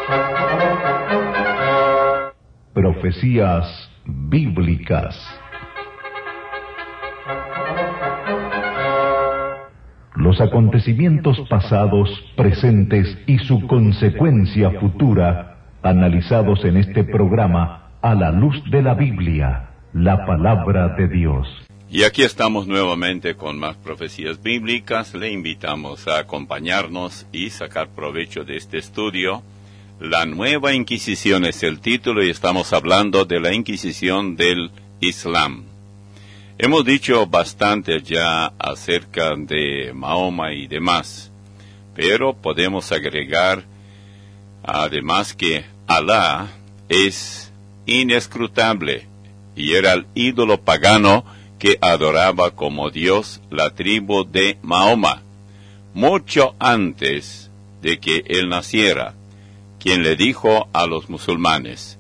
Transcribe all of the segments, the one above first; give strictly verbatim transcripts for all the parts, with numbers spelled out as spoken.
Profecías bíblicas. Los acontecimientos pasados, presentes y su consecuencia futura, analizados en este programa a la luz de la Biblia, la palabra de Dios. Y aquí estamos nuevamente con más profecías bíblicas. Le invitamos a acompañarnos y sacar provecho de este estudio. La Nueva Inquisición es el título y estamos hablando de la Inquisición del Islam. Hemos dicho bastante ya acerca de Mahoma y demás, pero podemos agregar además que Alá es inescrutable y era el ídolo pagano que adoraba como Dios la tribu de Mahoma, mucho antes de que él naciera, quien le dijo a los musulmanes: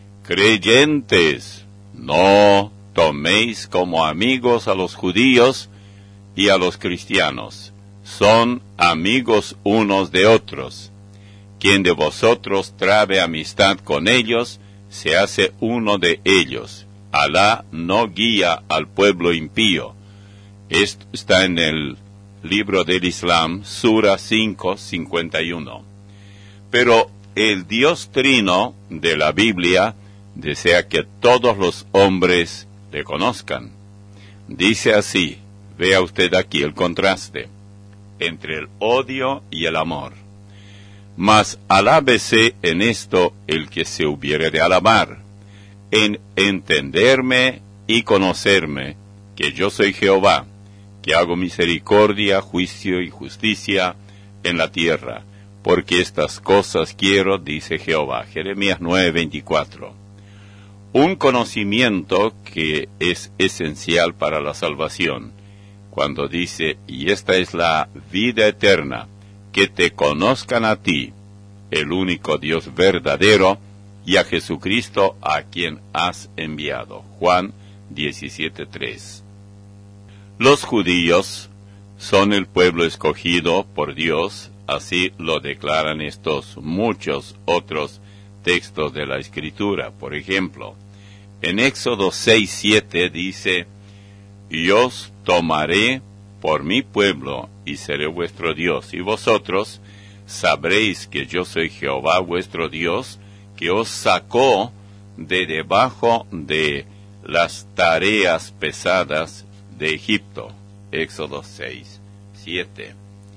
creyentes, no toméis como amigos a los judíos y a los cristianos, son amigos unos de otros. Quien de vosotros trabe amistad con ellos, se hace uno de ellos. Alá no guía al pueblo impío. Esto está en el libro del Islam, Sura cinco, cincuenta y uno. Pero el Dios Trino de la Biblia desea que todos los hombres le conozcan. Dice así, vea usted aquí el contraste entre el odio y el amor. Mas alábese en esto el que se hubiere de alabar, en entenderme y conocerme, que yo soy Jehová, que hago misericordia, juicio y justicia en la tierra, porque estas cosas quiero, dice Jehová. Jeremías nueve, veinticuatro. Un conocimiento que es esencial para la salvación, cuando dice, y esta es la vida eterna, que te conozcan a ti, el único Dios verdadero, y a Jesucristo a quien has enviado. Juan diecisiete, tres. Los judíos son el pueblo escogido por Dios, así lo declaran estos muchos otros textos de la Escritura. Por ejemplo, en Éxodo seis, siete dice, y os tomaré por mi pueblo, y seré vuestro Dios, y vosotros sabréis que yo soy Jehová vuestro Dios, que os sacó de debajo de las tareas pesadas de Egipto. Éxodo seis, siete.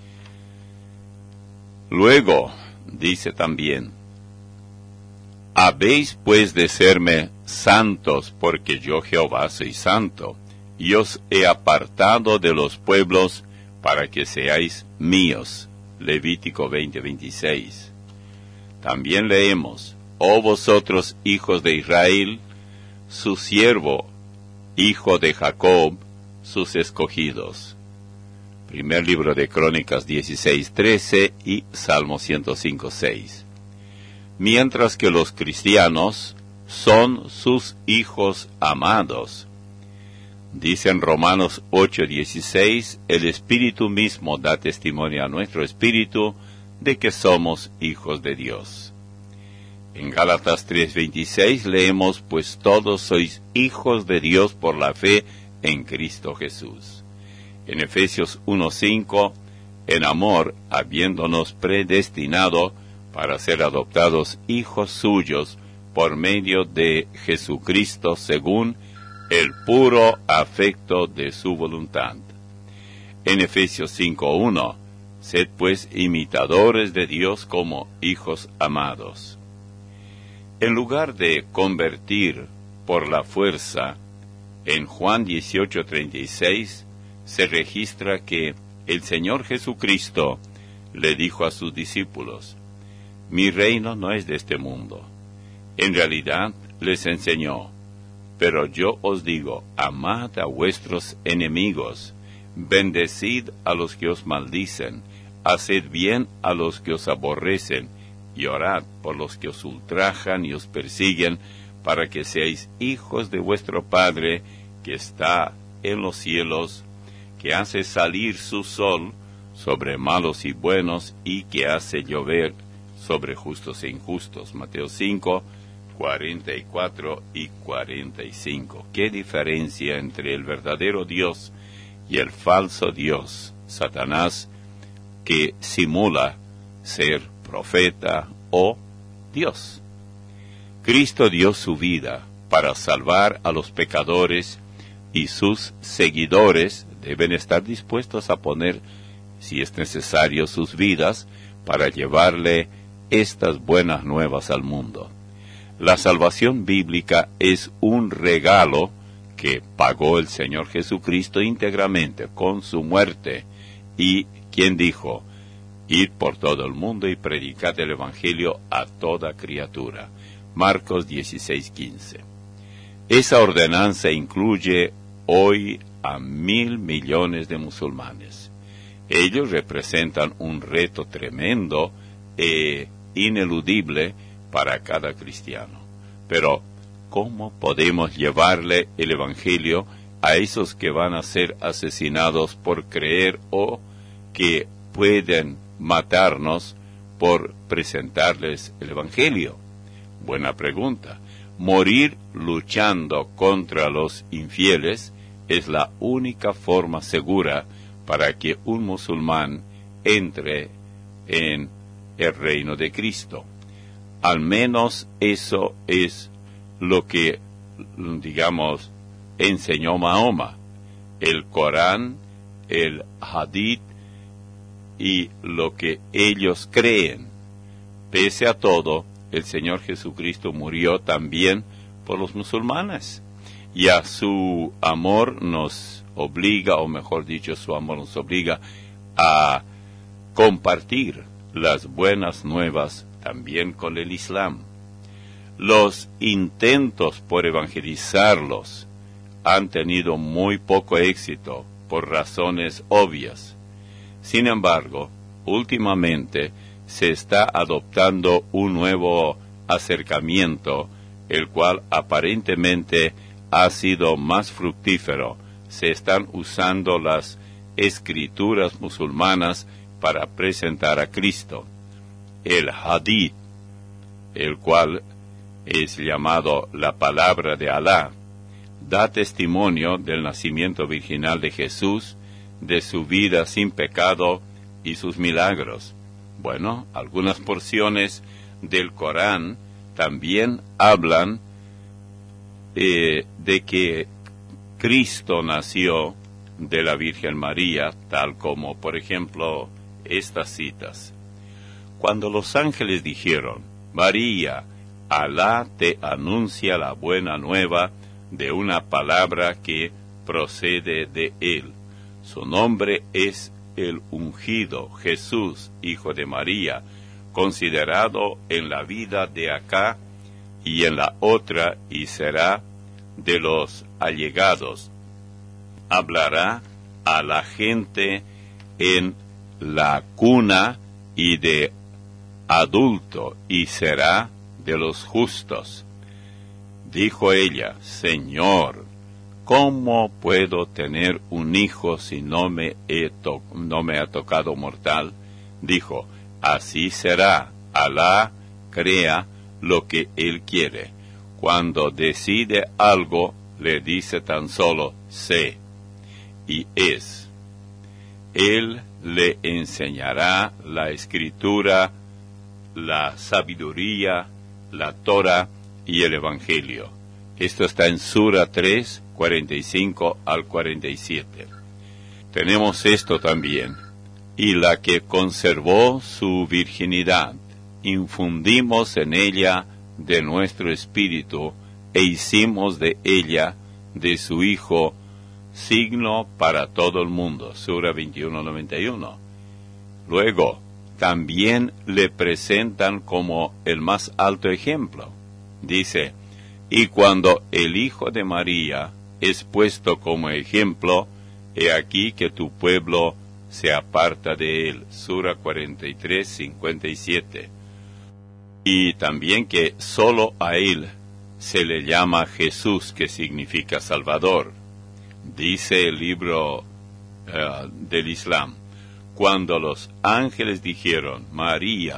Luego, dice también, habéis pues de serme santos, porque yo Jehová soy santo, y os he apartado de los pueblos para que seáis míos. Levítico veinte, veintiséis. También leemos, oh vosotros hijos de Israel, su siervo, hijo de Jacob, sus escogidos. Primer libro de Crónicas dieciséis, trece y Salmo ciento cinco, seis. Mientras que los cristianos son sus hijos amados. Dice en Romanos ocho, dieciséis, el Espíritu mismo da testimonio a nuestro espíritu de que somos hijos de Dios. En Gálatas tres, veintiséis leemos, pues todos sois hijos de Dios por la fe en Cristo Jesús. En Efesios uno, cinco, en amor, habiéndonos predestinado para ser adoptados hijos suyos por medio de Jesucristo según el puro afecto de su voluntad. En Efesios cinco, uno, sed pues imitadores de Dios como hijos amados. En lugar de convertir por la fuerza, en Juan dieciocho, treinta y seis, se registra que el Señor Jesucristo le dijo a sus discípulos, mi reino no es de este mundo. En realidad les enseñó, pero yo os digo, amad a vuestros enemigos, bendecid a los que os maldicen, haced bien a los que os aborrecen, y orad por los que os ultrajan y os persiguen, para que seáis hijos de vuestro Padre que está en los cielos, que hace salir su sol sobre malos y buenos, y que hace llover sobre justos e injustos. Mateo cinco, cuarenta y cuatro y cuarenta y cinco. ¿Qué diferencia entre el verdadero Dios y el falso Dios, Satanás, que simula ser profeta o Dios? Cristo dio su vida para salvar a los pecadores y sus seguidores deben estar dispuestos a poner, si es necesario, sus vidas para llevarle estas buenas nuevas al mundo. La salvación bíblica es un regalo que pagó el Señor Jesucristo íntegramente con su muerte, y quien dijo: id por todo el mundo y predicad el Evangelio a toda criatura. Marcos dieciséis, quince. Esa ordenanza incluye hoy a mil millones de musulmanes. Ellos representan un reto tremendo e ineludible para cada cristiano. Pero, ¿cómo podemos llevarle el Evangelio a esos que van a ser asesinados por creer o que pueden matarnos por presentarles el Evangelio? Buena pregunta. Morir luchando contra los infieles es la única forma segura para que un musulmán entre en el reino de Cristo. Al menos eso es lo que, digamos, enseñó Mahoma. El Corán, el Hadith y lo que ellos creen. Pese a todo, el Señor Jesucristo murió también por los musulmanes. Y a su amor nos obliga, o mejor dicho, su amor nos obliga a compartir las buenas nuevas también con el Islam. Los intentos por evangelizarlos han tenido muy poco éxito por razones obvias. Sin embargo, últimamente se está adoptando un nuevo acercamiento, el cual aparentemente ha sido más fructífero. Se están usando las escrituras musulmanas para presentar a Cristo. El Hadith, el cual es llamado la palabra de Alá, da testimonio del nacimiento virginal de Jesús, de su vida sin pecado y sus milagros. Bueno, algunas porciones del Corán también hablan eh, de que Cristo nació de la Virgen María, tal como, por ejemplo, estas citas. Cuando los ángeles dijeron: María, Alá te anuncia la buena nueva de una palabra que procede de él. Su nombre es el ungido, Jesús, hijo de María, considerado en la vida de acá y en la otra, y será de los allegados. Hablará a la gente en la cuna y de adulto, y será de los justos. Dijo ella: Señor, ¿cómo puedo tener un hijo si no me, he to- no me ha tocado mortal? Dijo: así será. Alá crea lo que él quiere. Cuando decide algo, le dice tan solo sé, y es. Él le enseñará la escritura, la sabiduría, la Torah y el Evangelio. Esto está en Sura tres, cuarenta y cinco al cuarenta y siete. Tenemos esto también. Y la que conservó su virginidad, infundimos en ella de nuestro espíritu, e hicimos de ella, de su Hijo, signo para todo el mundo. Sura veintiuno, noventa y uno. Luego, también le presentan como el más alto ejemplo. Dice: y cuando el Hijo de María es puesto como ejemplo, he aquí que tu pueblo se aparta de él. Sura cuarenta y tres, cincuenta y siete. Y también que solo a él se le llama Jesús, que significa Salvador. Dice el libro uh, del Islam: cuando los ángeles dijeron: María,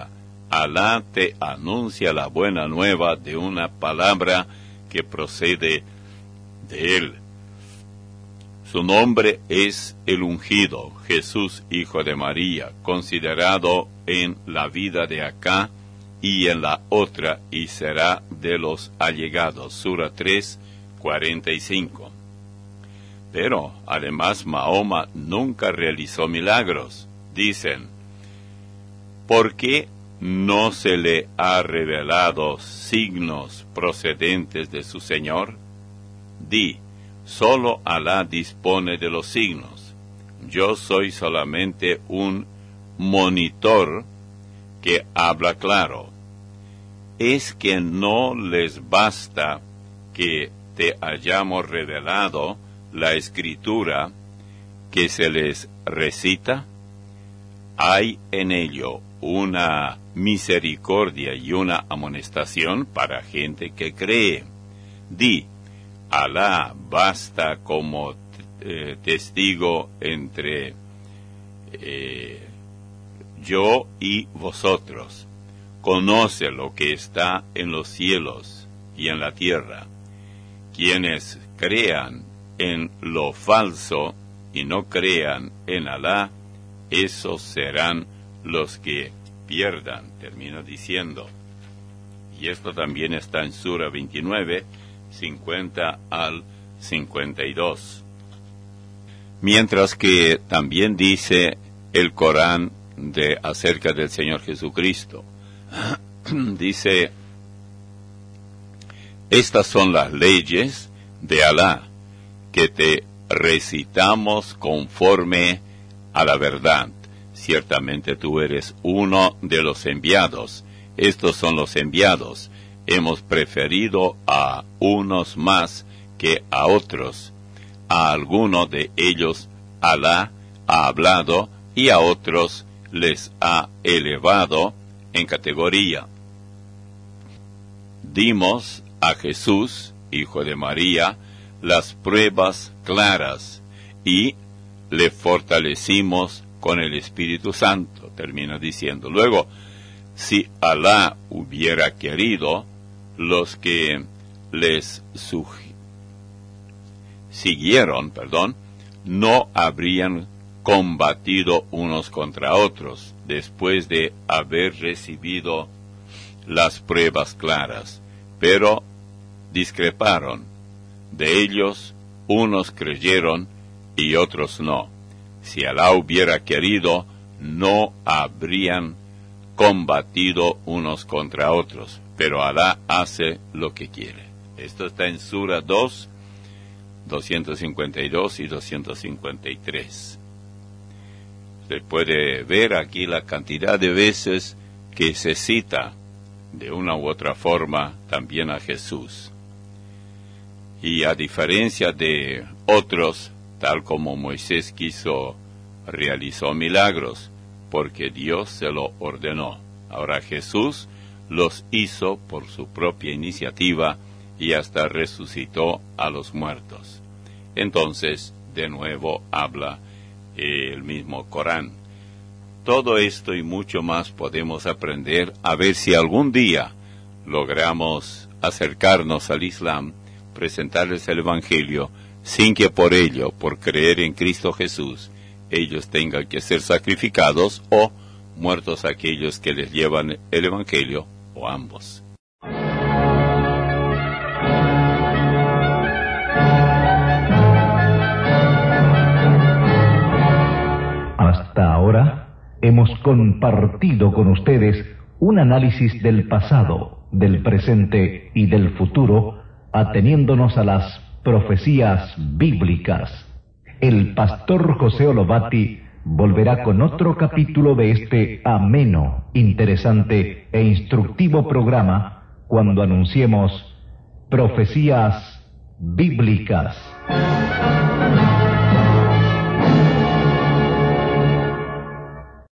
Alá te anuncia la buena nueva de una palabra que procede de él. Su nombre es el ungido, Jesús, hijo de María, considerado en la vida de acá y en la otra, y será de los allegados. Sura tres, cuarenta y cinco. Pero, además, Mahoma nunca realizó milagros. Dicen, ¿por qué no se le ha revelado signos procedentes de su Señor? Di, solo Alá dispone de los signos. Yo soy solamente un monitor que habla claro. ¿Es que no les basta que te hayamos revelado la escritura que se les recita? Hay en ello una misericordia y una amonestación para gente que cree. Di, Alá basta como eh, testigo entre eh, yo y vosotros. Conoce lo que está en los cielos y en la tierra. Quienes crean en lo falso y no crean en Alá, esos serán los que pierdan, termina diciendo. Y esto también está en Sura veintinueve, cincuenta al cincuenta y dos. Mientras que también dice el Corán de acerca del Señor Jesucristo. Dice, estas son las leyes de Alá que te recitamos conforme a la verdad. Ciertamente tú eres uno de los enviados. Estos son los enviados. Hemos preferido a unos más que a otros. A algunos de ellos Alá ha hablado y a otros les ha elevado en categoría. Dimos a Jesús, hijo de María, las pruebas claras y le fortalecimos con el Espíritu Santo, termina diciendo. Luego, si Alá hubiera querido, los que les siguieron, perdón, no habrían combatido unos contra otros después de haber recibido las pruebas claras, pero discreparon. De ellos, unos creyeron y otros no. Si Alá hubiera querido, no habrían combatido unos contra otros, pero Alá hace lo que quiere. Esto está en Sura dos, doscientos cincuenta y dos y doscientos cincuenta y tres. Se puede ver aquí la cantidad de veces que se cita de una u otra forma también a Jesús. Y a diferencia de otros, tal como Moisés quiso, realizó milagros, porque Dios se lo ordenó. Ahora Jesús los hizo por su propia iniciativa y hasta resucitó a los muertos. Entonces, de nuevo habla el mismo Corán. Todo esto y mucho más podemos aprender, a ver si algún día logramos acercarnos al Islam, presentarles el Evangelio, sin que por ello, por creer en Cristo Jesús, ellos tengan que ser sacrificados o muertos aquellos que les llevan el Evangelio, o ambos. Hasta ahora hemos compartido con ustedes un análisis del pasado, del presente y del futuro, ateniéndonos a las profecías bíblicas. El pastor José Olobati volverá con otro capítulo de este ameno, interesante e instructivo programa cuando anunciemos Profecías Bíblicas.